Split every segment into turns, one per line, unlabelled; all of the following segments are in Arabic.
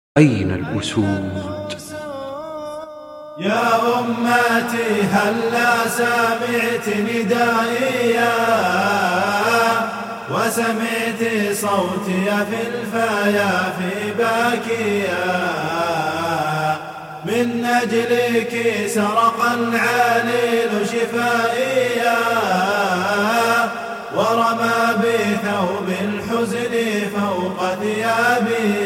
أين الأسود؟
يا أمتي هلا سمعت ندائي وسمعت صوتي في الفيافي باكيا، من أجلك سرق العليل شفائي ورمى بثوب الحزن فوق ثيابي.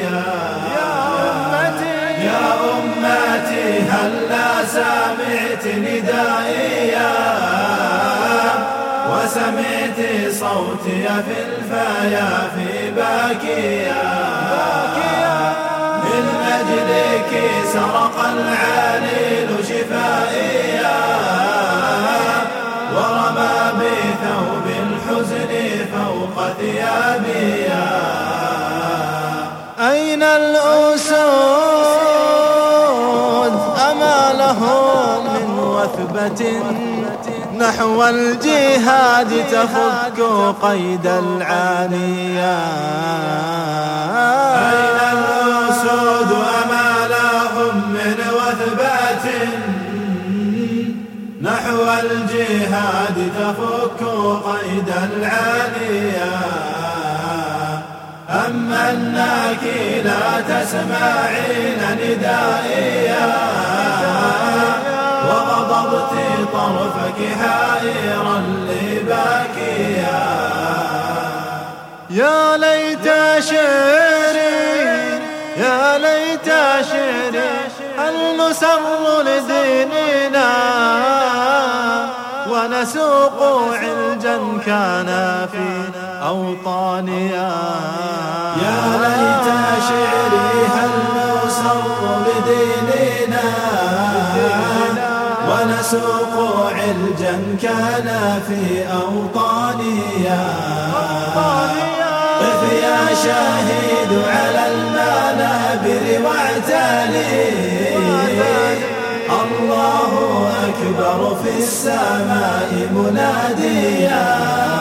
يا أمتي هلا سمعت ندائي وسمعت صوتي في الفيافي باكيا، من أجلك سرق العليل شفائي ورمى بثوب الحزن فوق ثيابي.
أين الأسود أما لهم من وثبة نحو الجهاد تفك قيد العانية؟
أين الأسود أما لهم من وثبة نحو الجهاد تفك قيد العانية؟ أما أنك لا تسمعين ندائي وغضبت طرفك حائرا لباكيا.
يا ليت شعري يا ليت شعري هل نسر لديننا ونسوق علجا كان في أوطاننا؟
يا ليت شعري هل نسر لديننا ونسوق علجا كان في أوطاننا. قف يا شاهد على المنابر واعتلي، الله أكبر في السماء مناديا.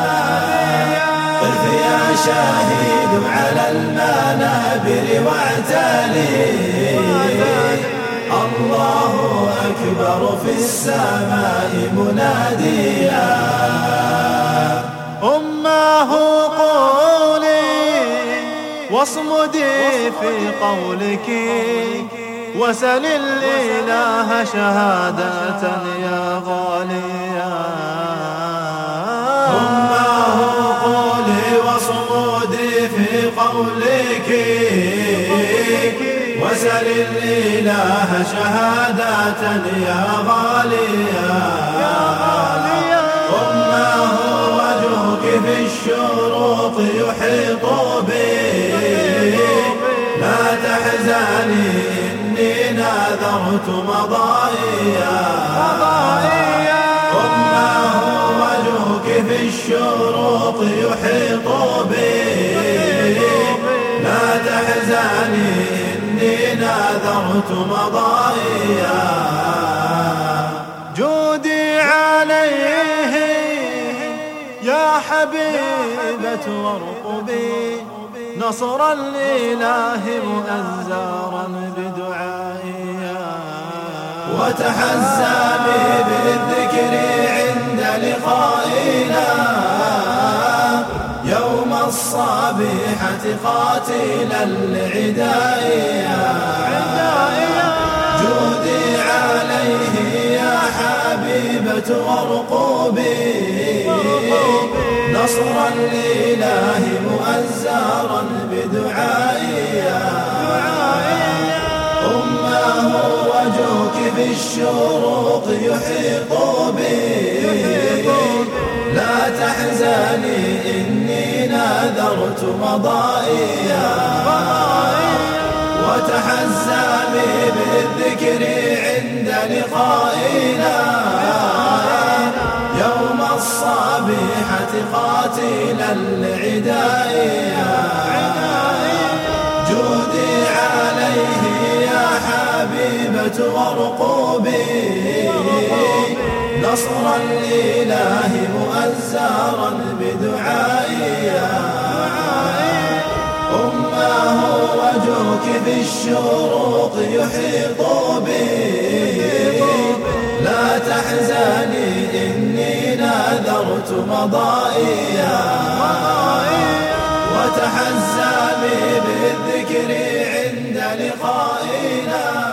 قف يا شاهد على المنابر واعتلي، الله أكبر في السماء مناديا.
أماه قولي واصمدي في قولك وسل الإله شهادة يا غاليا.
أماه قولي واصمدي في قولك وسل الإله شهادة يا غاليا. أماه وجهك في الشروق يحيط بي، لا تحزني إني ناذرت مضايا. أماه وجهك في الشروق يحيط بي، لا تحزني إني ناذرت مضايا.
جودي عليه يا حبيبة وارقبي نصر الإله مؤزرا بدعائي،
وتحزمي بالذكر عند لقائنا يوم الصبيحة قاتلا لعدائي. جودي عليه يا حبيبة وارقبي نصرا لله مؤزرا بدعائي. أماه وجهك في الشروق يحيط بي، لا تحزني إني ناذرت مضايا. وتحزمي بالذكر عند لقائنا يوم الصبيحة قاتلا لعدائي. جودي عليه يا حبيبة وارقبي نصرا لله مؤزرا بدعائي. أماه وجهك كواكب الشروق يحيط بي. لا تحزني إني نذرت مضائيا وتحزمي بالذكر عند لقائنا.